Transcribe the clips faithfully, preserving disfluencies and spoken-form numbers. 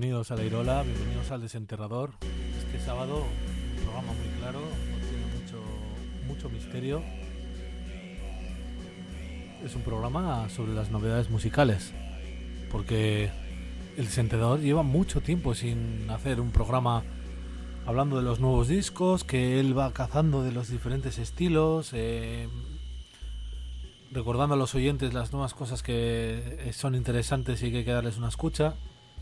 bienvenidos a La Irola, bienvenidos al Desenterrador. Este sábado un programa muy claro, no tiene mucho, mucho misterio. Es un programa sobre las novedades musicales, porque el Desenterrador lleva mucho tiempo sin hacer un programa hablando de los nuevos discos, que él va cazando de los diferentes estilos, eh, recordando a los oyentes las nuevas cosas que son interesantes y que hay que darles una escucha.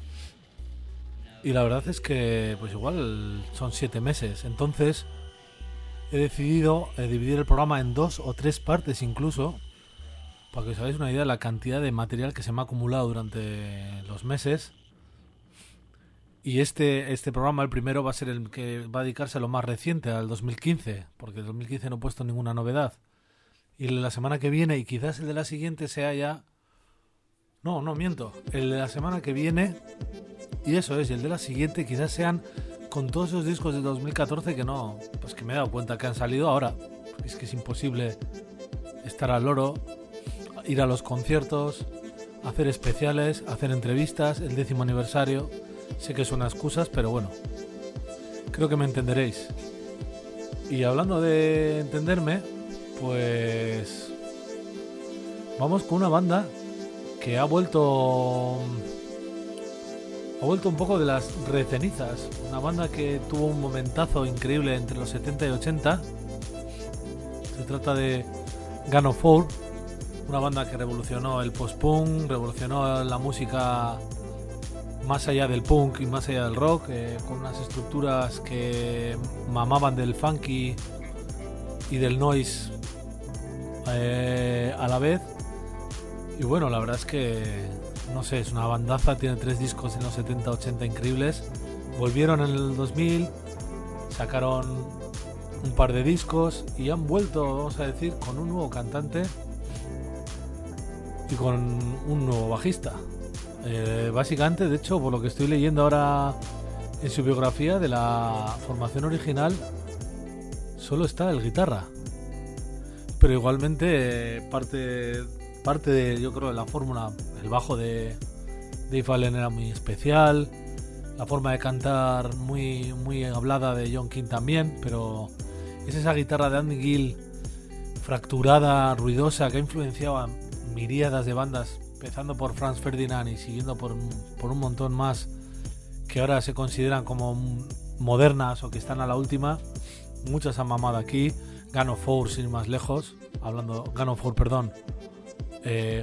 Y la verdad es que pues igual son siete meses. Entonces he decidido eh, dividir el programa en dos o tres partes incluso, para que os hagáis una idea de la cantidad de material que se me ha acumulado durante los meses. Y este, este programa, el primero, va a ser el que va a dedicarse a lo más reciente, al dos mil quince, porque el dos mil quince no he puesto ninguna novedad. Y el de la semana que viene, y quizás el de la siguiente sea ya... No, no, miento. El de la semana que viene, y eso es, y el de la siguiente quizás sean con todos esos discos de dos mil catorce que no... Pues que me he dado cuenta que han salido ahora. Es que es imposible estar al loro, ir a los conciertos, hacer especiales, hacer entrevistas, el décimo aniversario. Sé que son excusas, pero bueno, creo que me entenderéis. Y hablando de entenderme, pues vamos con una banda que ha vuelto ha vuelto un poco de las recenizas. Una banda que tuvo un momentazo increíble entre los setenta y ochenta. Se trata de Gun of Four, una banda que revolucionó el post-punk, revolucionó la música más allá del punk y más allá del rock, eh, con unas estructuras que mamaban del funky y del noise eh, a la vez. Y bueno, la verdad es que no sé, es una bandaza. Tiene tres discos en los setenta ochenta increíbles. Volvieron en el dos mil, sacaron un par de discos y han vuelto, vamos a decir, con un nuevo cantante y con un nuevo bajista. Eh, básicamente, de hecho, por lo que estoy leyendo ahora en su biografía, de la formación original solo está el guitarra, pero igualmente eh, parte parte de, yo creo, de la fórmula. El bajo de Dave Allen era muy especial, la forma de cantar muy muy hablada de John King también, pero es esa guitarra de Andy Gill fracturada, ruidosa, que ha influenciado a miríadas de bandas, empezando por Franz Ferdinand y siguiendo por, por un montón más que ahora se consideran como modernas o que están a la última. Muchas han mamado aquí. Gun of Four, sin ir más lejos, hablando Gun of Four, perdón. Eh,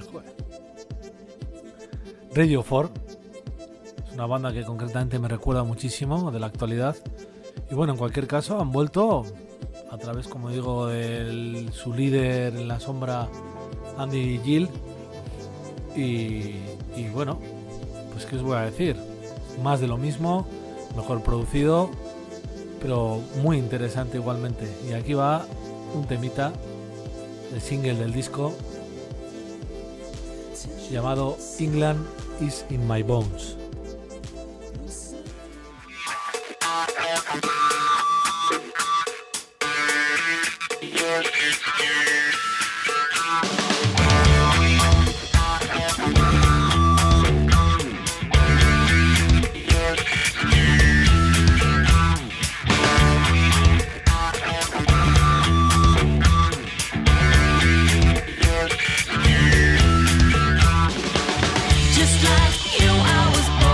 Radio four es una banda que concretamente me recuerda muchísimo de la actualidad. Y bueno, en cualquier caso, han vuelto a través, como digo, de su líder en la sombra, Andy Gill. Y, y bueno, pues qué os voy a decir, más de lo mismo, mejor producido, pero muy interesante igualmente. Y aquí va un temita, el single del disco, llamado England is in my bones. Just like you, I was born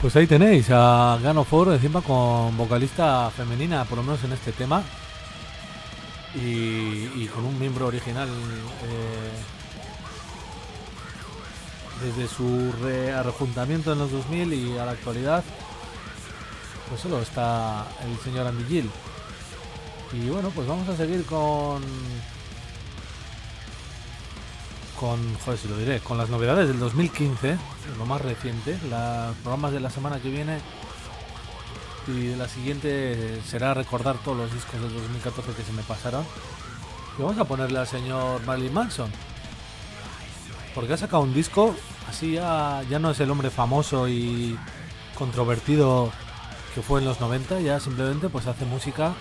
Pues ahí tenéis a Gun of Four encima con vocalista femenina, por lo menos en este tema, y, y con un miembro original eh, desde su reajuntamiento en los dos mil y a la actualidad, pues solo está el señor Andy Gill. Y bueno, pues vamos a seguir con con, joder, si lo diré, con las novedades del dos mil quince, lo más reciente, los programas de la semana que viene y de la siguiente será recordar todos los discos del dos mil catorce que se me pasaron. Y vamos a ponerle al señor Marilyn Manson, porque ha sacado un disco, así ya, ya no es el hombre famoso y controvertido que fue en los noventa, ya simplemente pues hace música.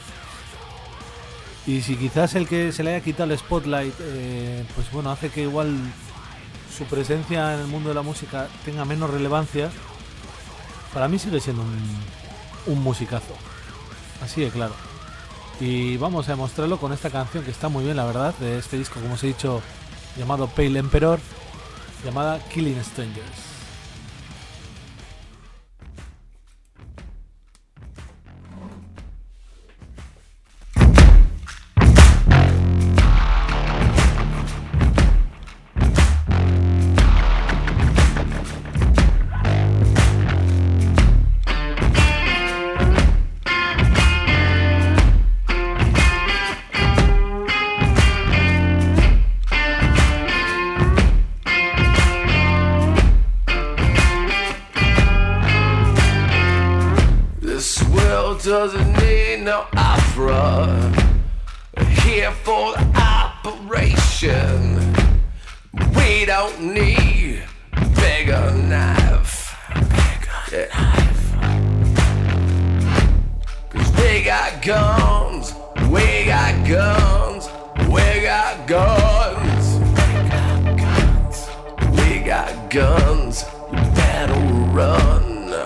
Y si quizás el que se le haya quitado el spotlight, eh, pues bueno, hace que igual su presencia en el mundo de la música tenga menos relevancia, para mí sigue siendo un, un musicazo. Así de claro. Y vamos a demostrarlo con esta canción que está muy bien, la verdad, de este disco, como os he dicho, llamado Pale Emperor, llamada Killing Strangers. Doesn't need no opera here for the operation. We don't need bigger knife, bigger yeah. knife. Cause they got guns, we got guns, we got guns, we got guns, we got guns. You better run.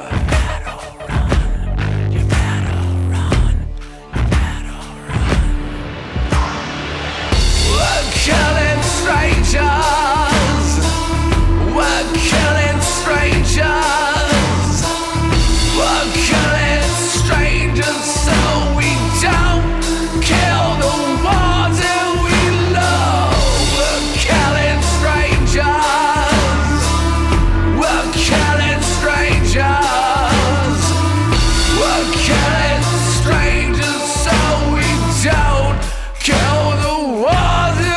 Killing strangers, we're killing strangers, we're killing strangers so we don't kill the ones that we love. We're killing strangers, we're killing strangers, we're killing strangers so we don't kill the ones that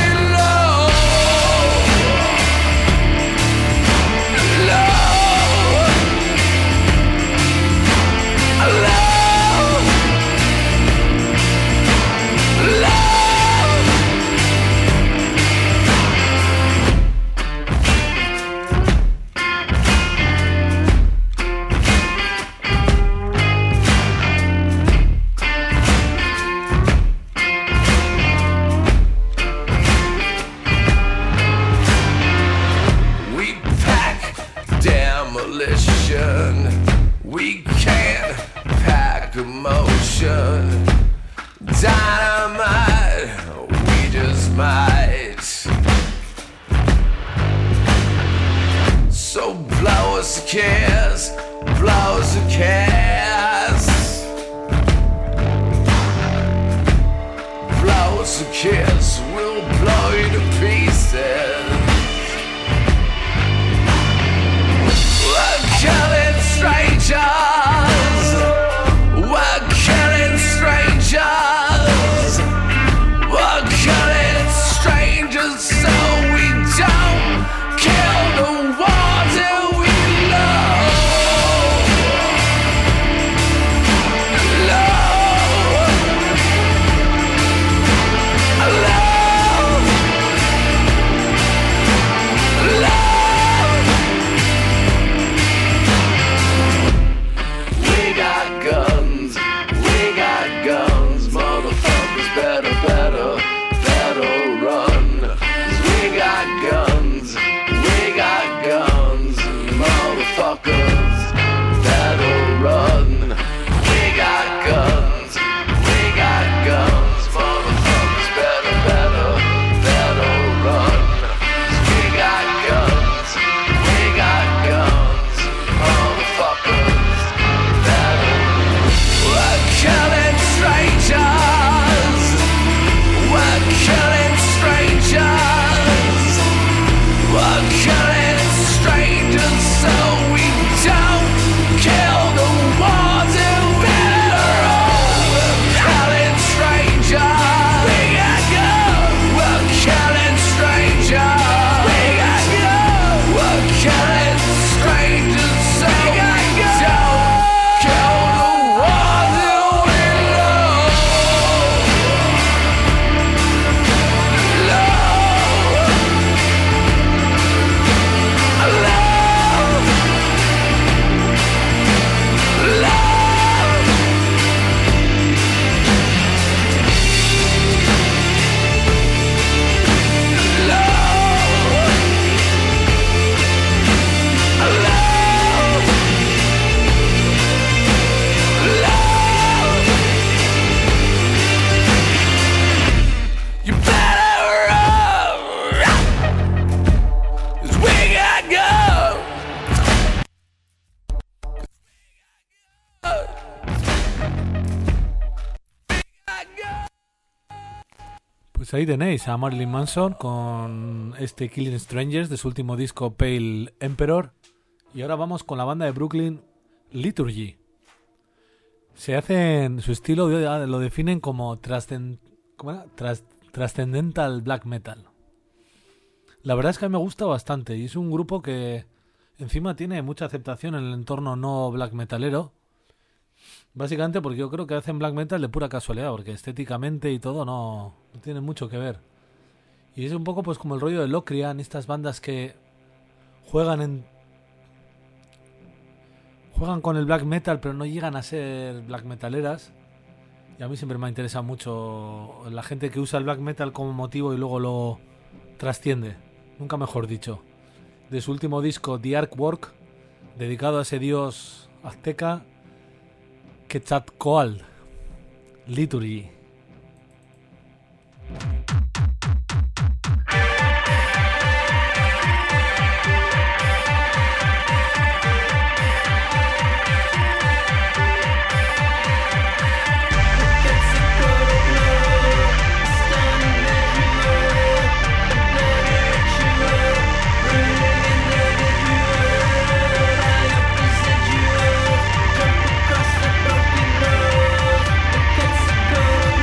we can't pack emotion. Dynamite, we just might. So blow us a kiss, blow us a kiss, blow us a kiss, we'll blow you to pieces. We're killing strangers, we're killing strangers, we're killing strangers so we don't kill the ones that we love. Pues ahí tenéis a Marilyn Manson con este Killing Strangers de su último disco Pale Emperor. Y ahora vamos con la banda de Brooklyn Liturgy. Se hacen, su estilo lo definen como trascend, ¿cómo era? Tras, Transcendental Black Metal. La verdad es que a mí me gusta bastante y es un grupo que encima tiene mucha aceptación en el entorno no black metalero. Básicamente porque yo creo que hacen black metal de pura casualidad, porque estéticamente y todo no, no tiene mucho que ver. Y es un poco pues como el rollo de Locrian, estas bandas que juegan en juegan con el black metal pero no llegan a ser black metaleras. Y a mí siempre me ha interesado mucho la gente que usa el black metal como motivo y luego lo trasciende, nunca mejor dicho. De su último disco The Artwork, dedicado a ese dios azteca Quetzalcóatl, Liturgy. Go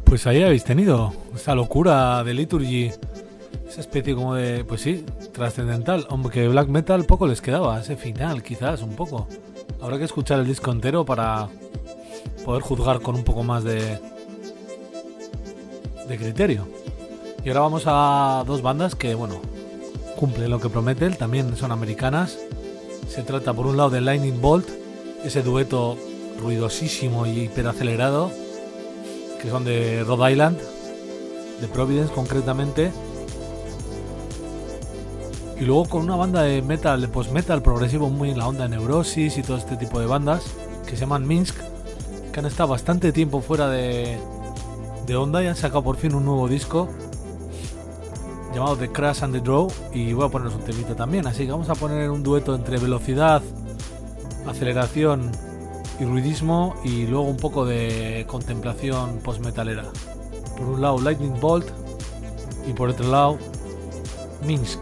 Pues ahí habéis tenido esa locura de Liturgy, esa especie como de, pues sí, trascendental. Hombre, que black metal poco les quedaba, ese final quizás, un poco. Habrá que escuchar el disco entero para poder juzgar con un poco más de, de criterio. Y ahora vamos a dos bandas que, bueno, cumplen lo que prometen, también son americanas. Se trata por un lado de Lightning Bolt, ese dueto ruidosísimo y hiperacelerado, que son de Rhode Island, de Providence concretamente. Y luego con una banda de metal, de post-metal progresivo muy en la onda de Neurosis y todo este tipo de bandas, que se llaman Minsk, que han estado bastante tiempo fuera de, de onda y han sacado por fin un nuevo disco llamado The Crash and the Draw, y voy a poneros un temita también, así que vamos a poner un dueto entre velocidad, aceleración y ruidismo, y luego un poco de contemplación post-metalera. Por un lado Lightning Bolt y por otro lado Minsk.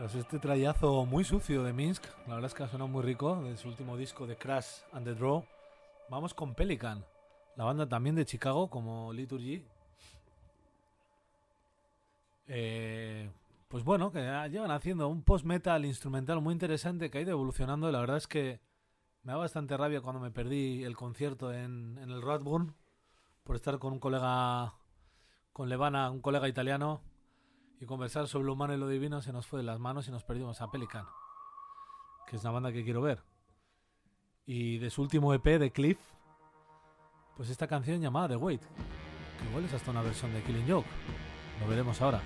Pues este trayazo muy sucio de Minsk, la verdad es que ha sonado muy rico, de su último disco de Crash and the Draw. Vamos con Pelican, la banda también de Chicago, como Liturgy. Eh, pues bueno, que llevan haciendo un post-metal instrumental muy interesante que ha ido evolucionando. La verdad es que me da bastante rabia cuando me perdí el concierto en, en el Radburn por estar con un colega, con Levana, un colega italiano, y conversar sobre lo humano y lo divino se nos fue de las manos y nos perdimos a Pelican, que es una banda que quiero ver. Y de su último E P, de Cliff, pues esta canción llamada The Wait, que igual es hasta una versión de Killing Joke. Lo veremos ahora.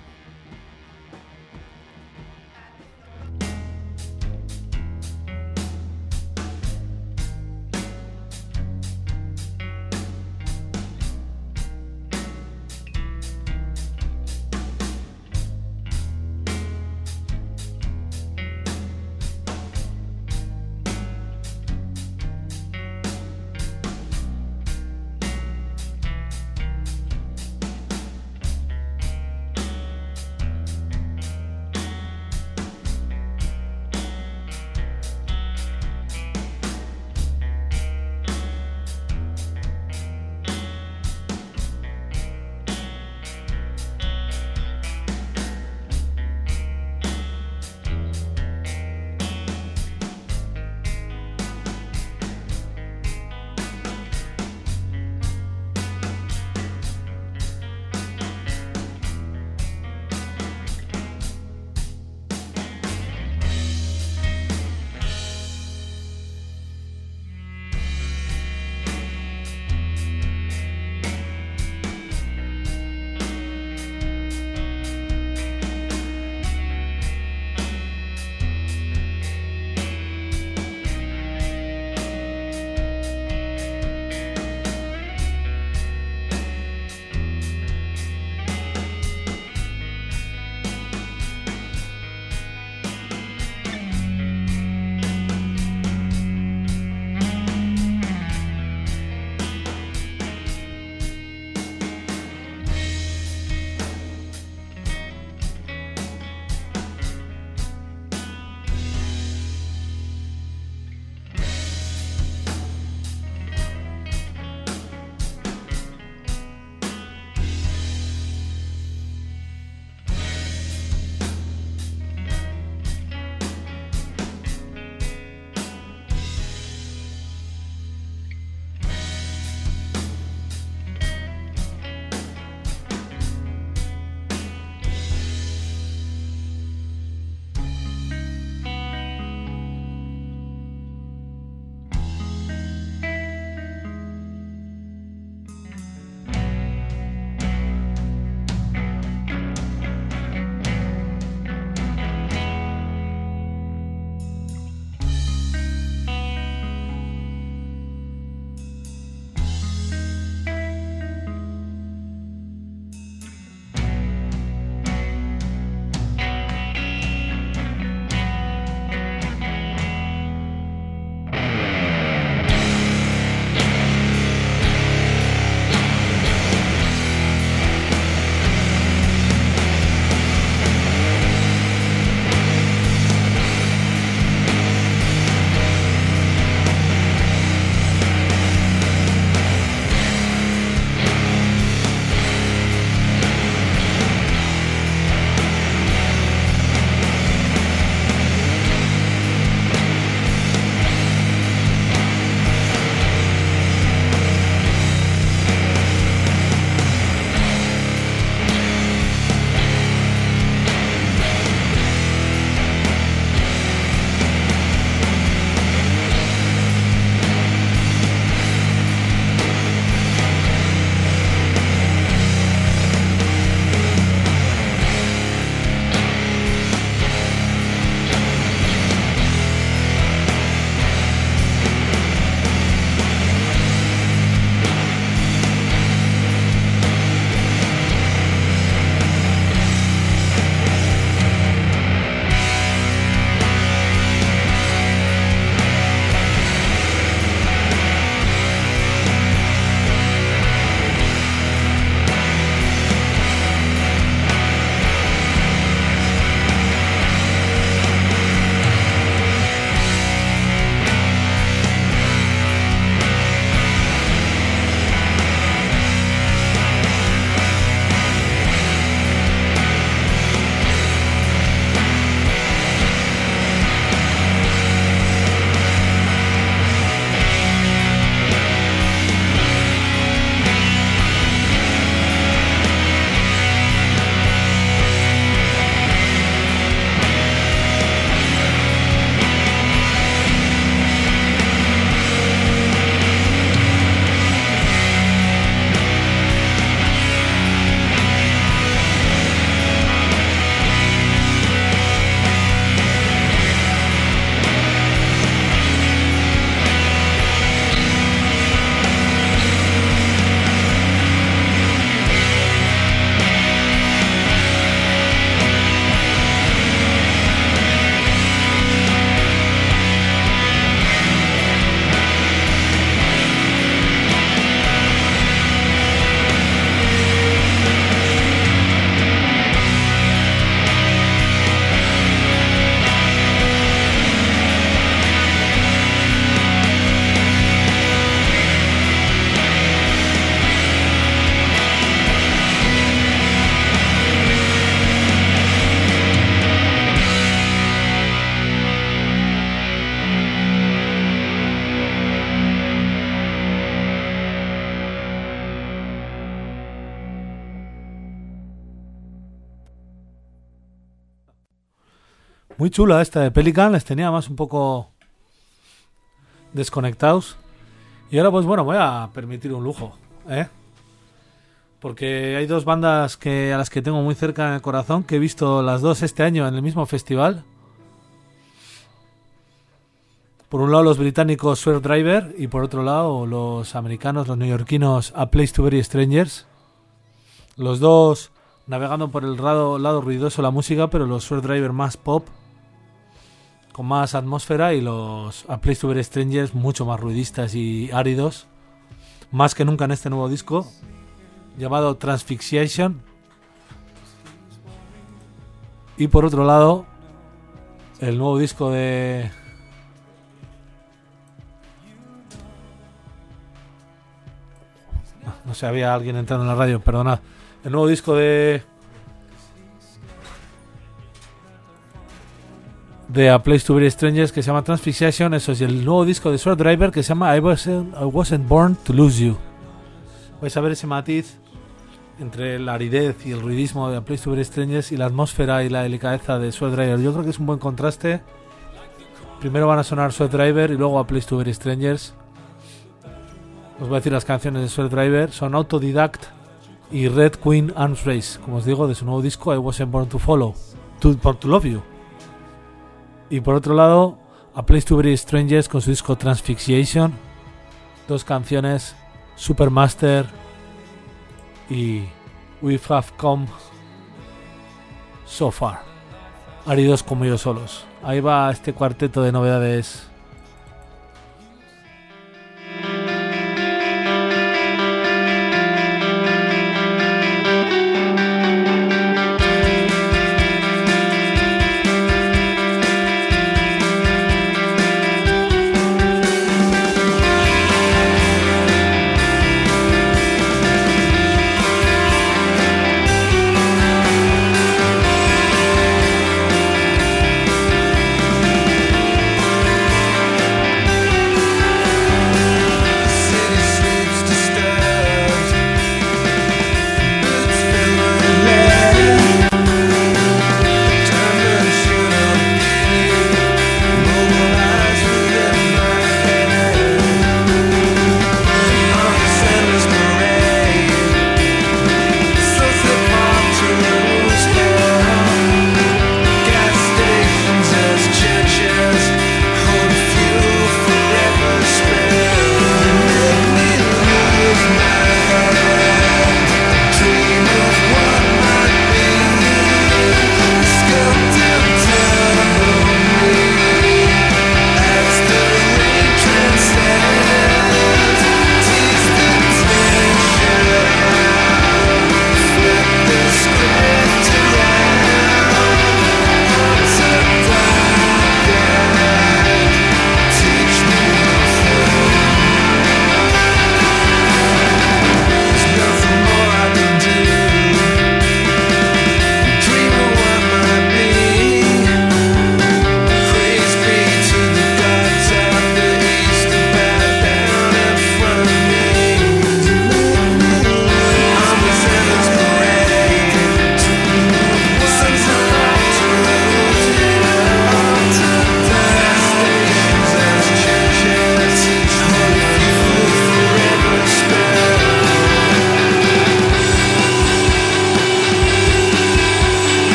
Muy chula esta de Pelican, les tenía más un poco desconectados. Y ahora pues bueno, voy a permitir un lujo, ¿eh? Porque hay dos bandas que a las que tengo muy cerca en el corazón, que he visto las dos este año en el mismo festival. Por un lado los británicos Swerve Driver y por otro lado los americanos, los neoyorquinos A Place to Bury Strangers. Los dos navegando por el lado, lado ruidoso de la música, pero los Swerve Driver más pop, con más atmósfera, y los A Place to Bury Strangers mucho más ruidistas y áridos, más que nunca en este nuevo disco llamado Transfixiation. Y por otro lado el nuevo disco de no, no sé, había alguien entrando en la radio, perdonad. El nuevo disco de de A Place to Bury Strangers, que se llama Transfixiation. Eso es el nuevo disco de Swerve Driver, que se llama I Wasn't, I Wasn't Born to Lose You. Vais a ver ese matiz entre la aridez y el ruidismo de A Place to Bury Strangers y la atmósfera y la delicadeza de Swerve Driver. Yo creo que es un buen contraste. Primero van a sonar Swerve Driver y luego A Place to Bury Strangers. Os voy a decir las canciones de Swerve Driver. Son Autodidact y Red Queen Arms Race, como os digo, de su nuevo disco I Wasn't Born to Follow to, Born to Love You. Y por otro lado, A Place to Bury Strangers con su disco Transfixiation. Dos canciones, Supermaster y We Have Come So Far. Áridos como ellos solos. Ahí va este cuarteto de novedades.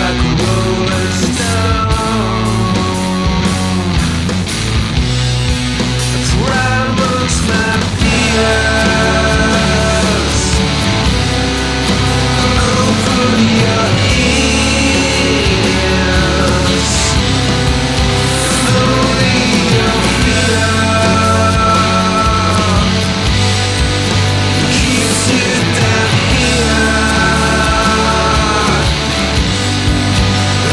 like a rolling stone. It's right amongst my fears. Open your ears. Slowly you'll feel keeps you down here.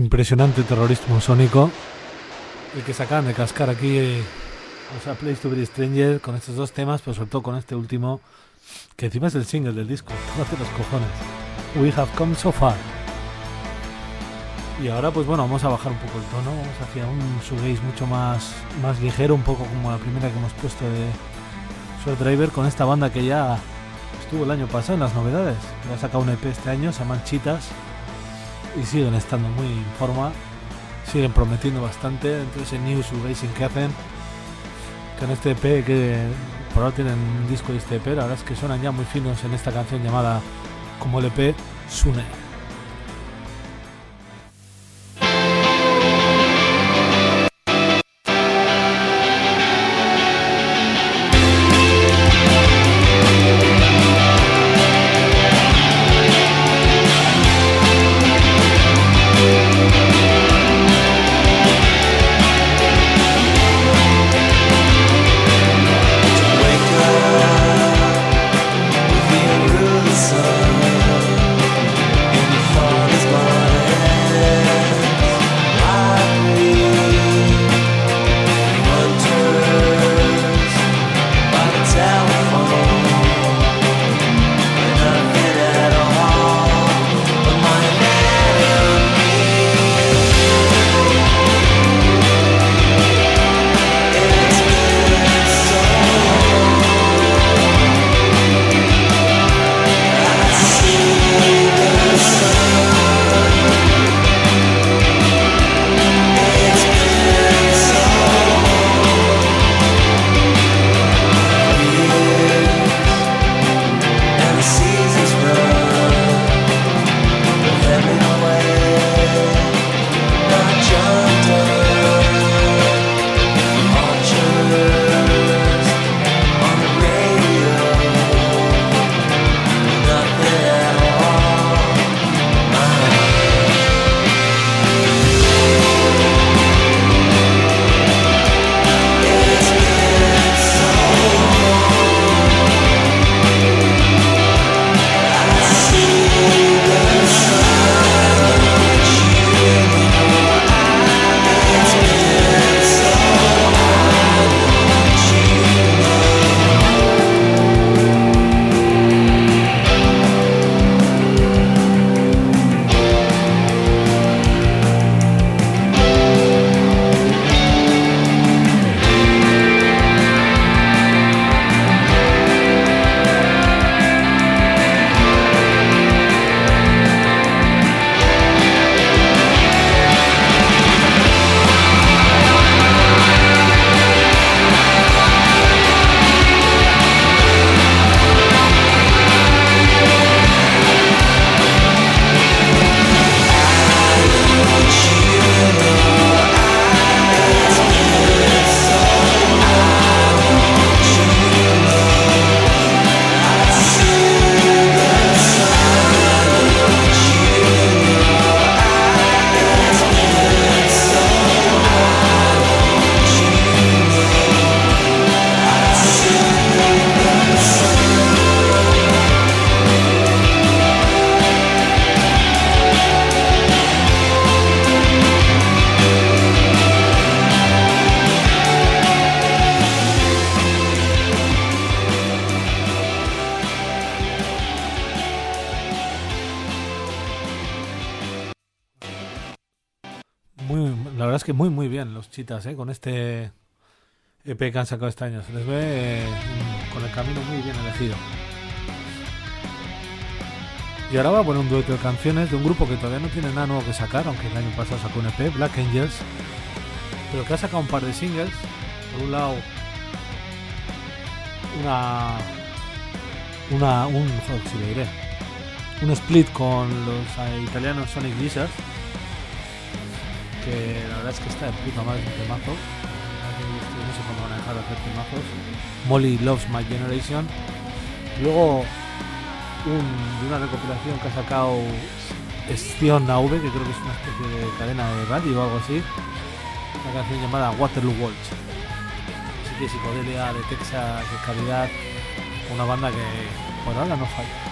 impresionante terrorismo sónico el que se acaban de cascar aquí, eh, o sea, Place to Be Stranger, con estos dos temas, pero sobre todo con este último, que encima es el single del disco. Tócate los cojones. We Have Come So Far. Y ahora pues bueno, vamos a bajar un poco el tono, vamos hacia un shoegaze mucho más, más ligero, un poco como la primera que hemos puesto de Sweat Driver, con esta banda que ya estuvo el año pasado en las novedades, que ha sacado un E P este año, se llaman Cheetahs, y siguen estando muy en forma, siguen prometiendo bastante dentro de ese new shoegazing que hacen, con este E P que por ahora tienen un disco de este E P, la verdad es que suenan ya muy finos en esta canción llamada como el E P Sune. Que muy muy bien los Cheetahs, ¿eh? Con este E P que han sacado este año, se les ve eh, con el camino muy bien elegido. Y ahora va a poner un dueto de canciones de un grupo que todavía no tiene nada nuevo que sacar, aunque el año pasado sacó un E P, Black Angels, pero que ha sacado un par de singles. Por un lado una una un joder, si le diré un split con los eh, italianos Sonic Lizards, que la verdad es que está de puta madre un temazo. No sé cuándo van a dejar de hacer temazos. Molly Loves My Generation. Luego un, de una recopilación que ha sacado Station A V, que creo que es una especie de cadena de radio o algo así, una canción llamada Waterloo Waltz. Así que psicodelia de Texas, de calidad, una banda que por ahora no falla.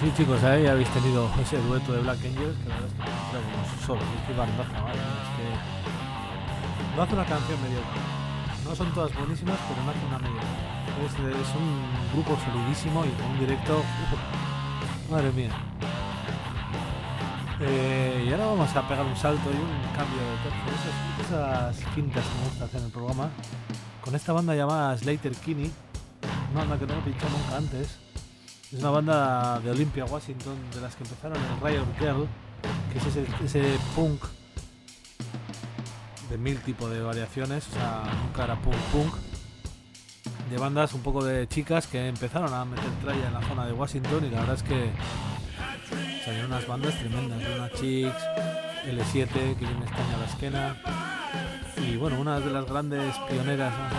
Sí, chicos, ahí habéis tenido ese dueto de Black Angel, que la verdad es que me trae solo, y bandaza, vale, es que no hace una canción mediocre. No son todas buenísimas, pero no hace una mediocre. Es, es un grupo solidísimo y con un directo, uh, madre mía. Eh, y ahora vamos a pegar un salto y un cambio de tercio, esas, esas fintas que me gusta hacer en el programa, con esta banda llamada Sleater-Kinney, una banda que no he pinchado nunca antes. Es una banda de Olympia, Washington, de las que empezaron el Riot Girl, que es ese, ese punk de mil tipos de variaciones, o sea, nunca era punk punk, de bandas un poco de chicas que empezaron a meter tralla en la zona de Washington, y la verdad es que salieron unas bandas tremendas, una Chicks, L siete, que viene estaña a la esquena, y bueno, una de las grandes pioneras, vamos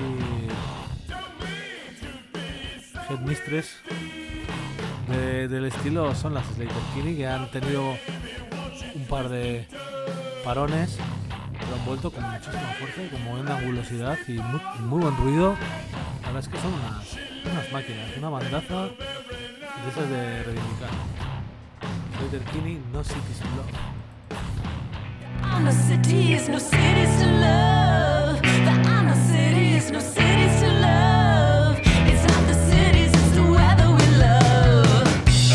a decir, headmistress de, del estilo son las Sleater-Kinney, que han tenido un par de parones, pero han vuelto con muchísima fuerza y con buena angulosidad y muy, muy buen ruido. La verdad es que son unas, unas máquinas, una bandaza de esas de reivindicar. Sleater-Kinney, No Cities to Love. No cities, no cities to love. There are no cities, no cities to love. It's not the cities, it's the weather we love.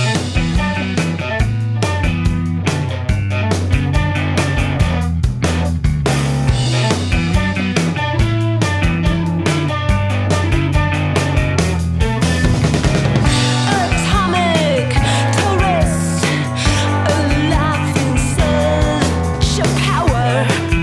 Atomic tourist, a laughing cell, show power.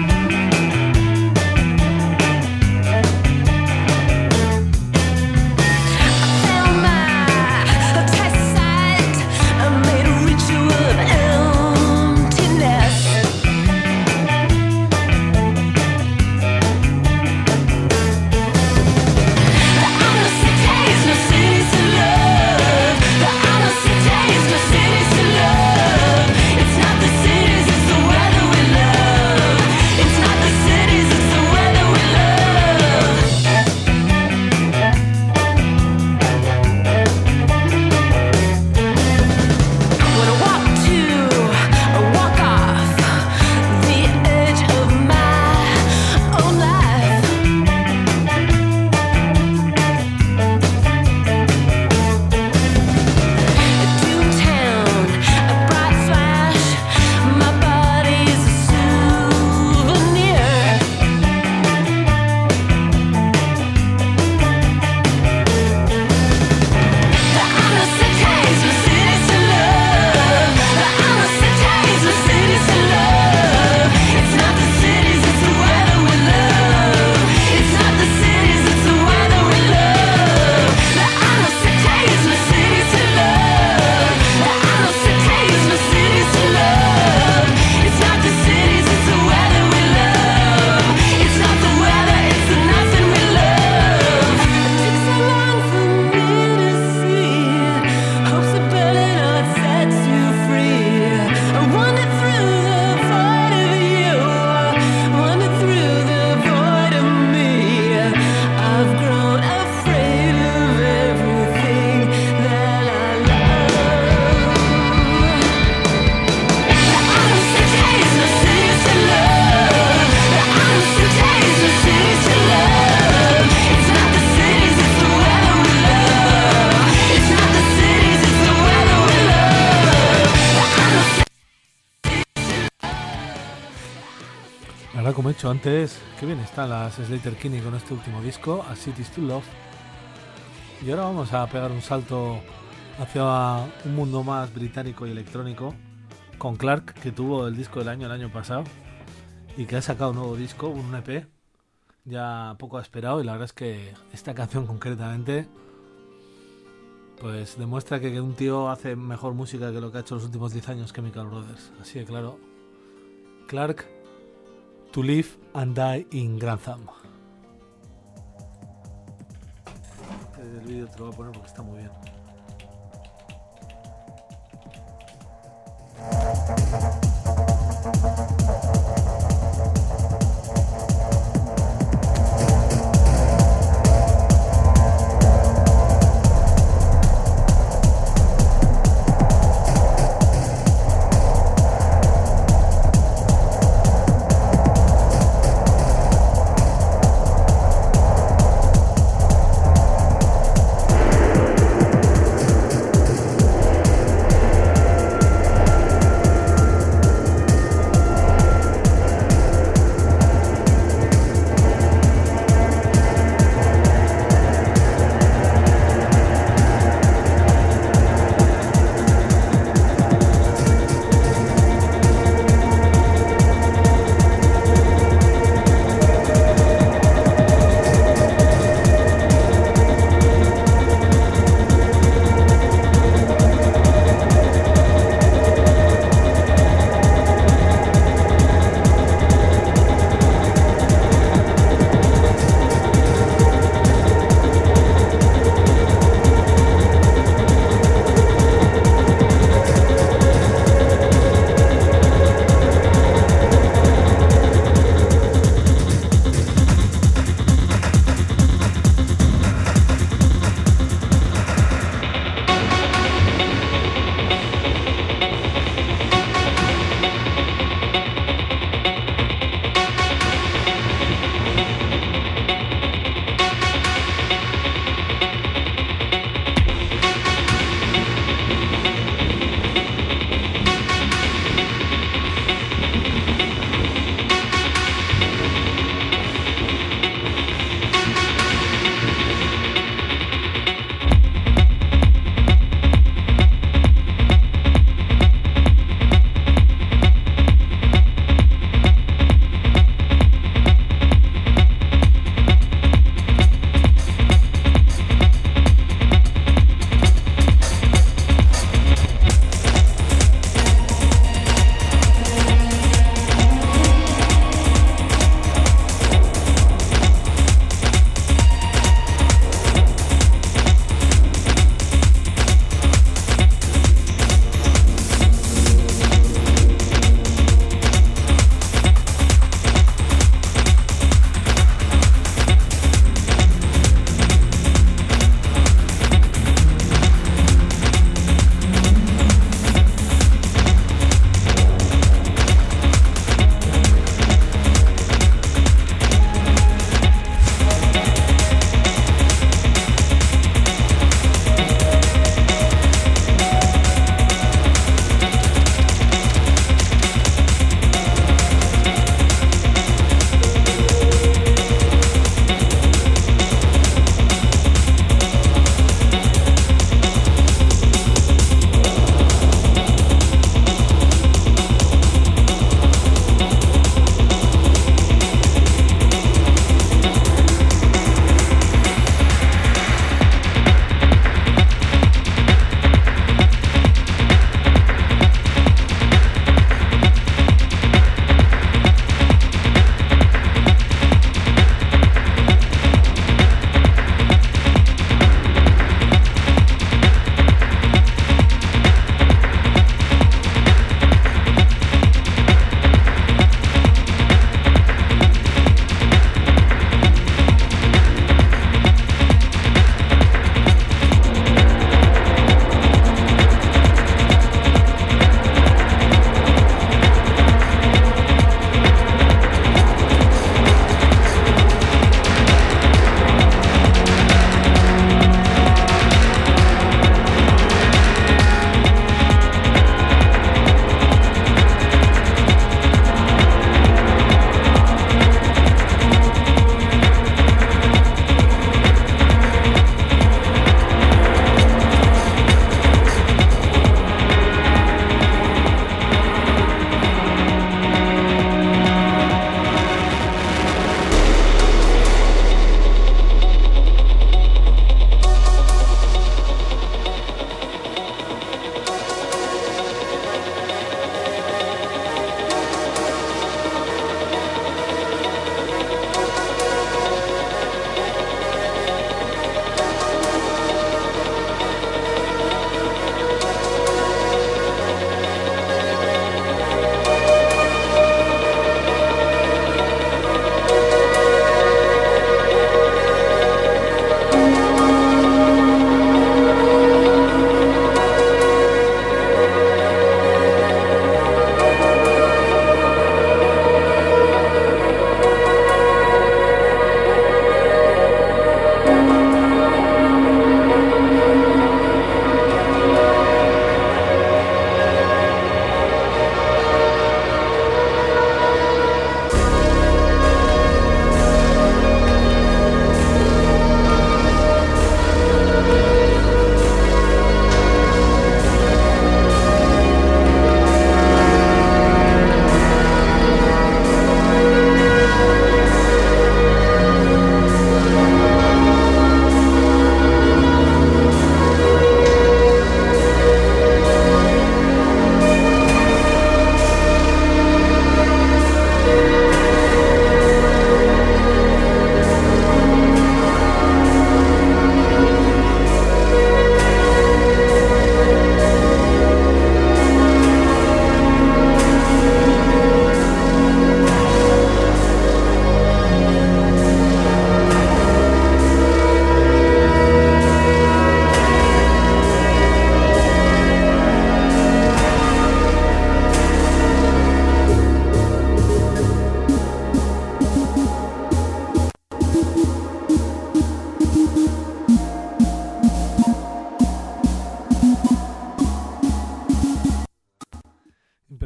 Como he dicho antes, qué bien están las Sleater-Kinney con este último disco, A Cities to Love. Y ahora vamos a pegar un salto hacia un mundo más británico y electrónico con Clark, que tuvo el disco del año el año pasado y que ha sacado un nuevo disco, un E P, ya poco esperado, y la verdad es que esta canción concretamente pues demuestra que un tío hace mejor música que lo que ha hecho los últimos diez años Chemical Brothers, así de claro. Clark, To Live and Die in Grantham. El vídeo te lo voy a poner porque está muy bien.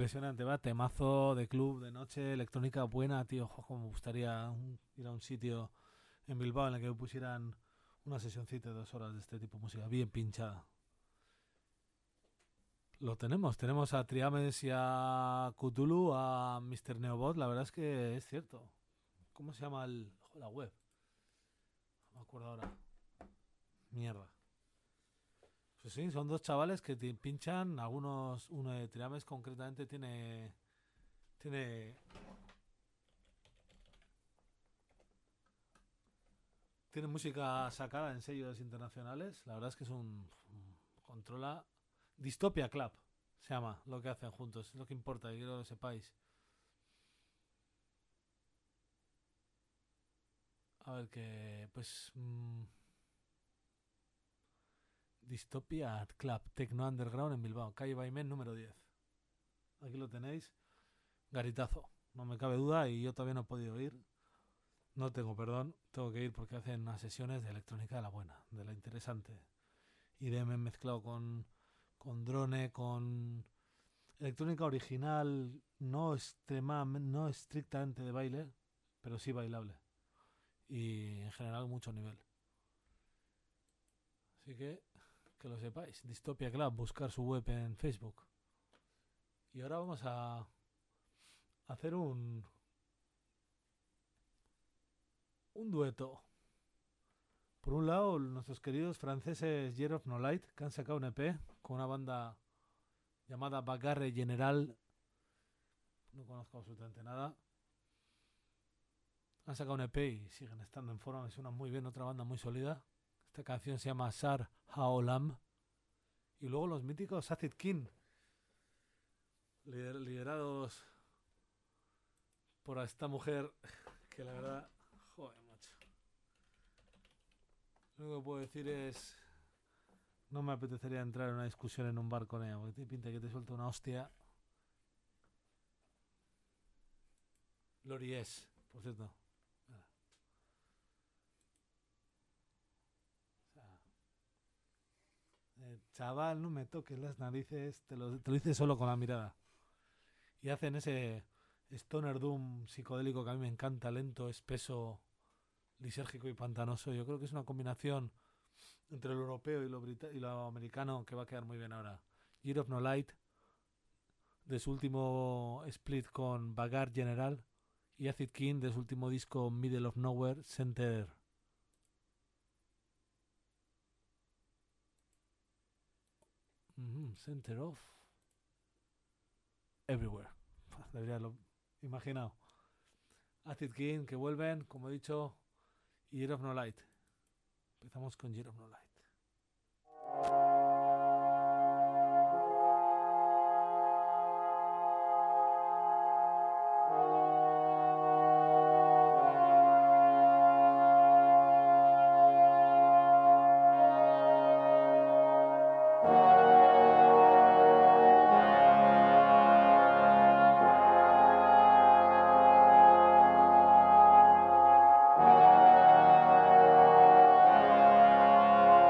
impresionante, va, temazo de club, de noche, electrónica buena, tío, ojo, como me gustaría un- ir a un sitio en Bilbao en el que me pusieran una sesioncita de dos horas de este tipo de música, bien pinchada. Lo tenemos, tenemos a Triames y a Cthulhu, a mister Neobot, la verdad es que es cierto. ¿Cómo se llama el, la web? No me acuerdo ahora. Mierda. Pues sí, son dos chavales que te pinchan, algunos, uno de Triames concretamente tiene, tiene, tiene música sacada en sellos internacionales, la verdad es que es un, un- controla, Dystopia Club se llama, lo que hacen juntos, es lo que importa, y quiero que lo sepáis. A ver que, pues, mm, Dystopia Club, Tecno Underground en Bilbao, calle Baimén número diez. Aquí lo tenéis, garitazo, no me cabe duda y yo todavía no he podido ir. No tengo perdón, tengo que ir porque hacen unas sesiones de electrónica de la buena, de la interesante. I D M mezclado con, con drone, con electrónica original, no extremadamente, no estrictamente de baile, pero sí bailable. Y en general mucho nivel. Así que, que lo sepáis. Dystopia Club, buscar su web en Facebook. Y ahora vamos a hacer un, un dueto. Por un lado, nuestros queridos franceses Year of No Light, que han sacado un E P con una banda llamada Bagarre General. No conozco absolutamente nada. Han sacado un E P y siguen estando en forma, me suena muy bien, otra banda muy sólida. Esta canción se llama Sar Haolam. Y luego los míticos Acid King, lider- liderados por esta mujer que la verdad... Joder, macho. Lo único que puedo decir es... No me apetecería entrar en una discusión en un bar con ella, porque te pinta que te suelta una hostia. Lori es, por cierto. O sea, eh, chaval, no me toques las narices, te lo, te lo dice solo con la mirada. Y hacen ese stoner doom psicodélico que a mí me encanta, lento, espeso, lisérgico y pantanoso. Yo creo que es una combinación entre lo europeo y lo, brita- y lo americano que va a quedar muy bien ahora. Year of No Light, de su último split con Bagar General, y Acid King, de su último disco Middle of Nowhere, Center. Mhm, Center of Everywhere. Debería haberlo imaginado. Acid King, que vuelven, como he dicho, y Year of No Light. Empezamos con Year of No Light. Thank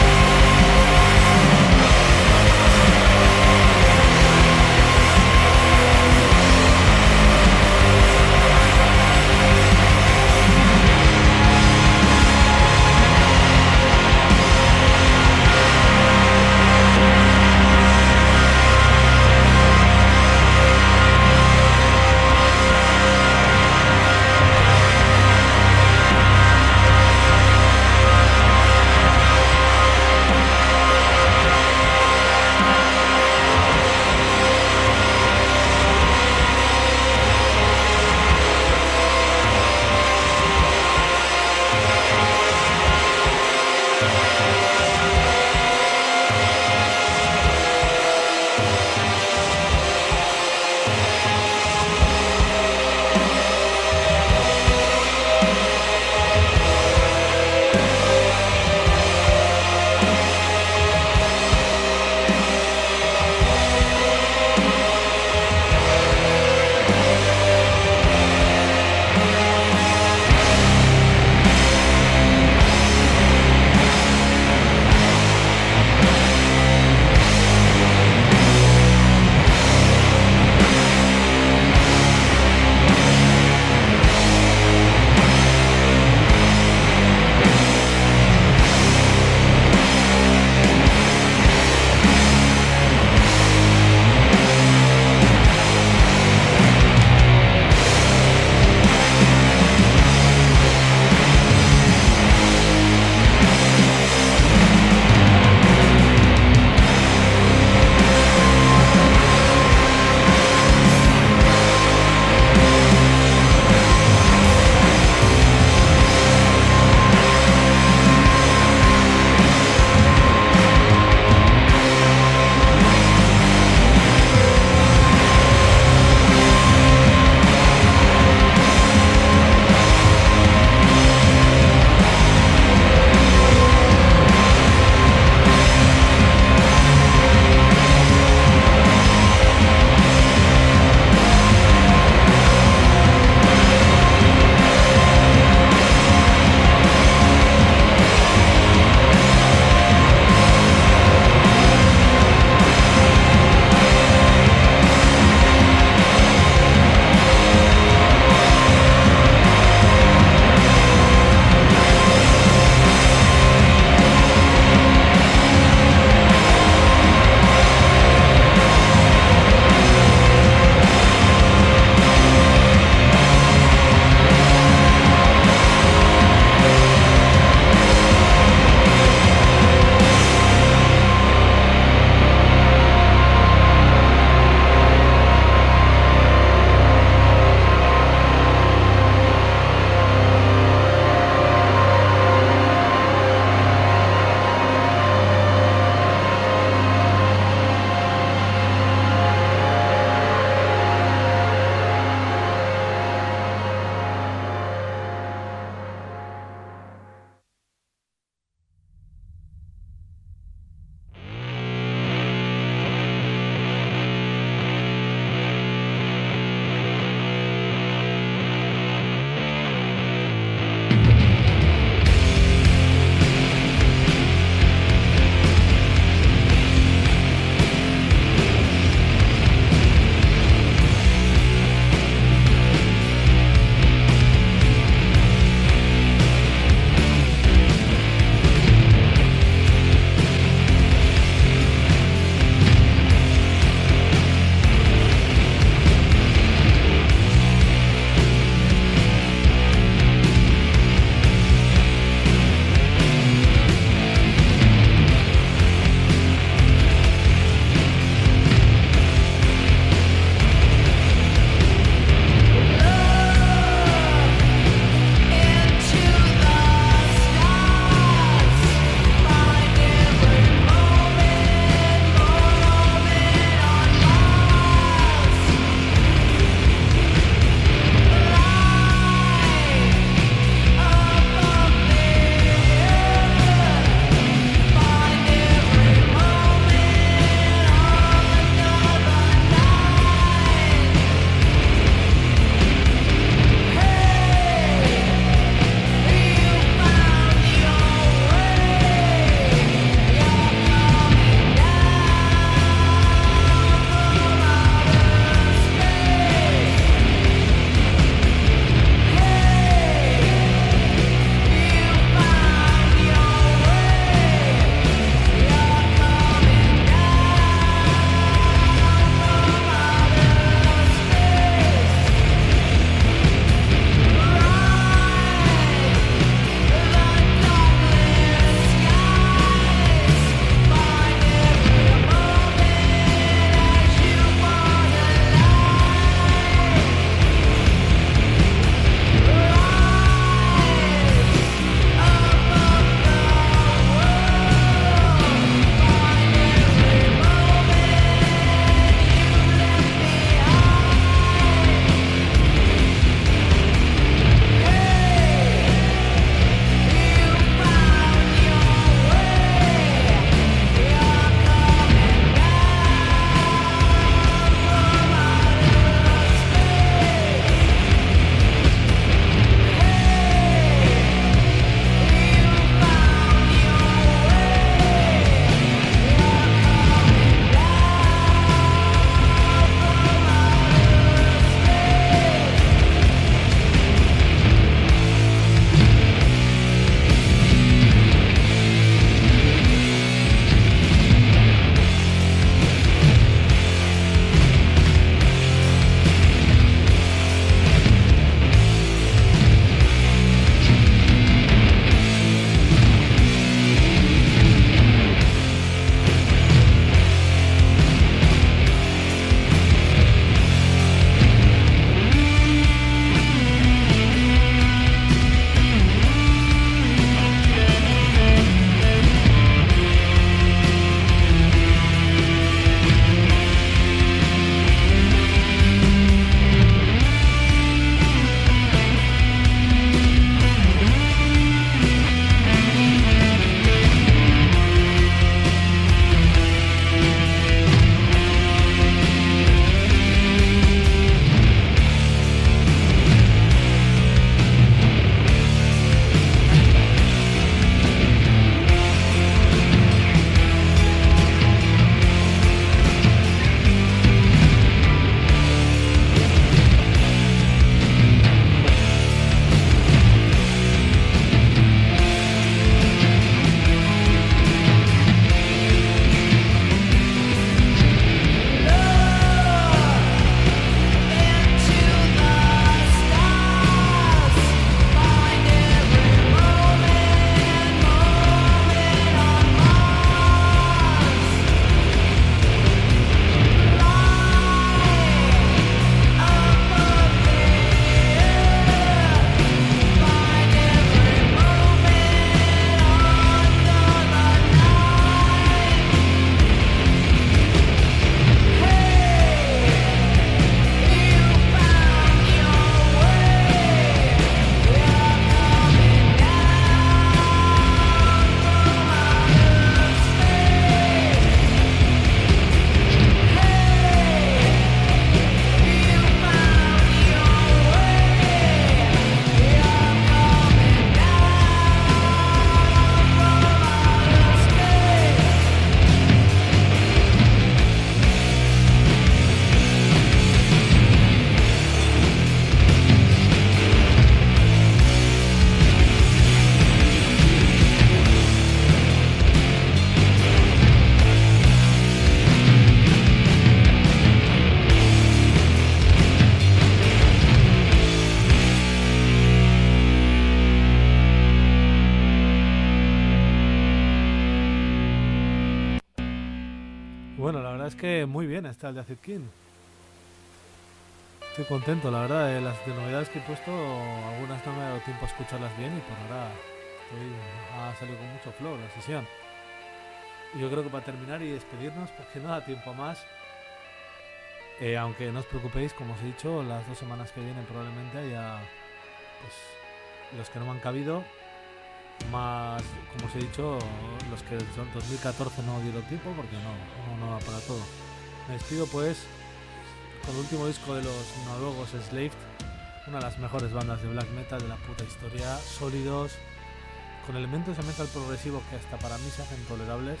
bueno, la verdad es que muy bien está el de Acid King. Estoy contento, la verdad, de las de novedades que he puesto, algunas no me ha dado tiempo a escucharlas bien y por ahora estoy, ha salido con mucho flow la sesión. Y yo creo que para terminar y despedirnos, porque no da tiempo a más, eh, aunque no os preocupéis, como os he dicho, las dos semanas que vienen probablemente haya pues, los que no me han cabido, más, como os he dicho, los que son dos mil catorce no dieron tiempo porque no, no, no va para todo. Me despido pues con el último disco de los noruegos Enslaved, una de las mejores bandas de black metal de la puta historia, sólidos, con elementos de metal progresivo que hasta para mí se hacen tolerables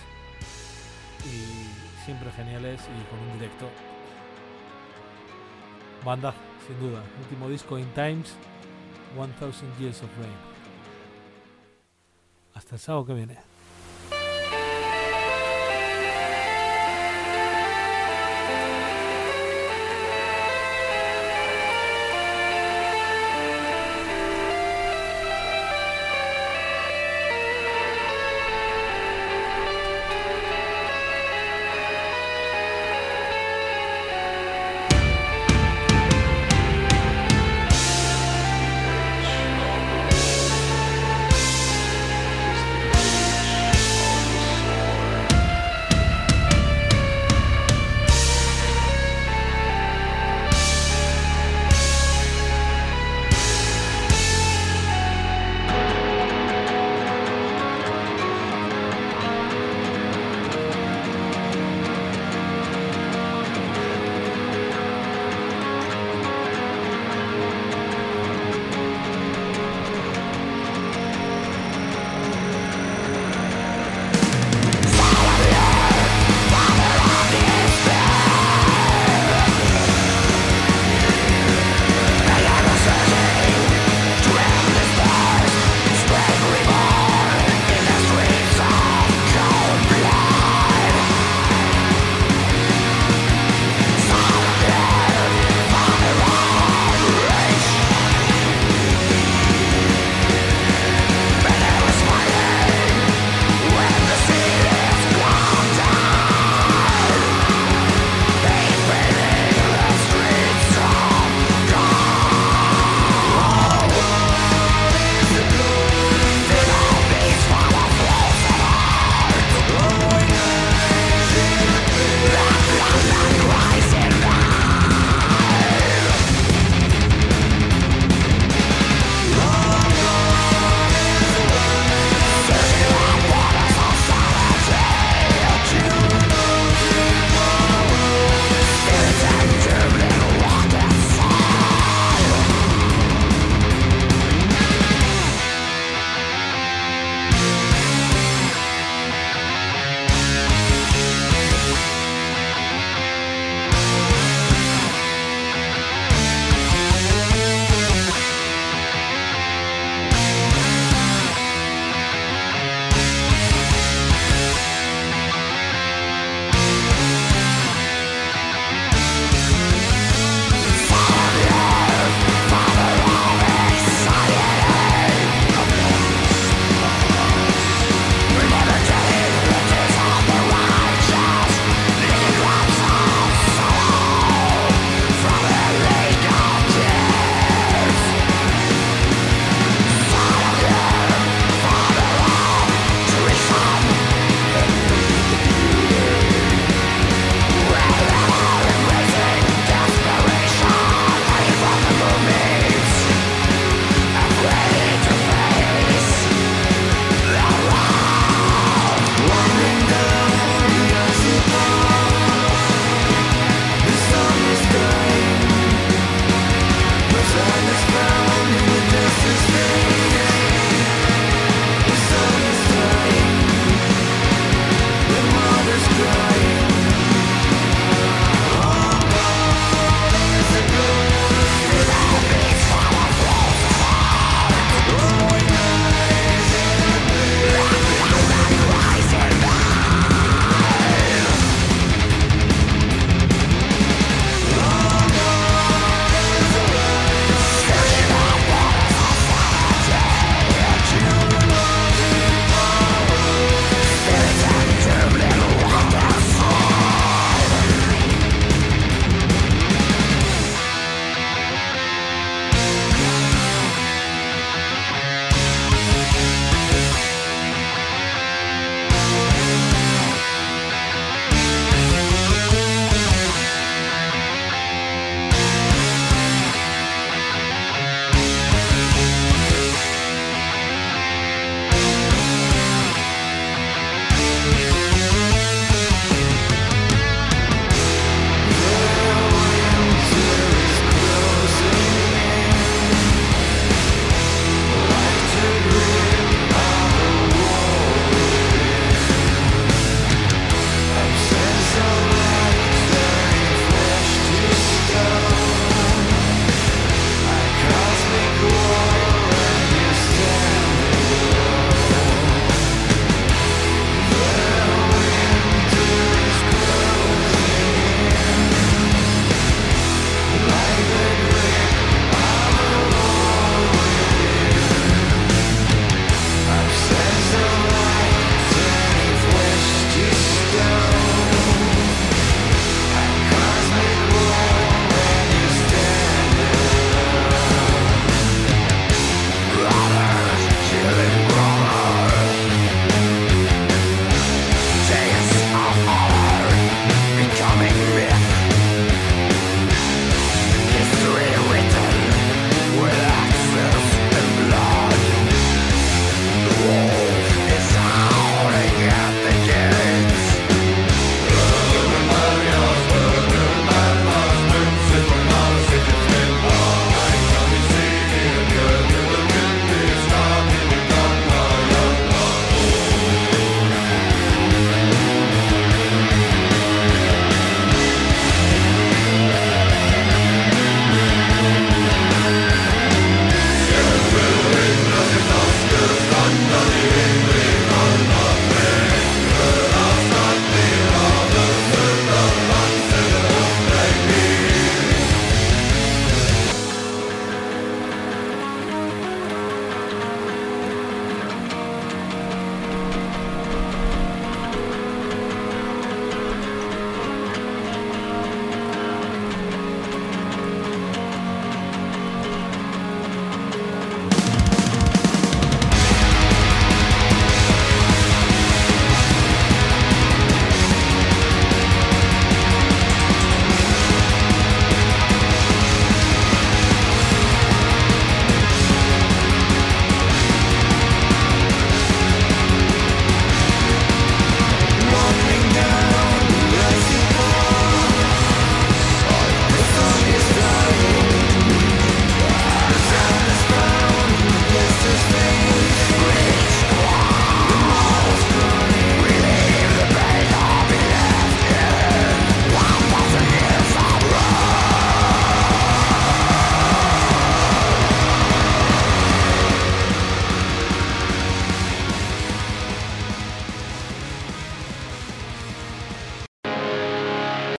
y siempre geniales y con un directo. Banda, sin duda. Último disco In Times, one thousand Years of Rain. Hasta el sábado que viene.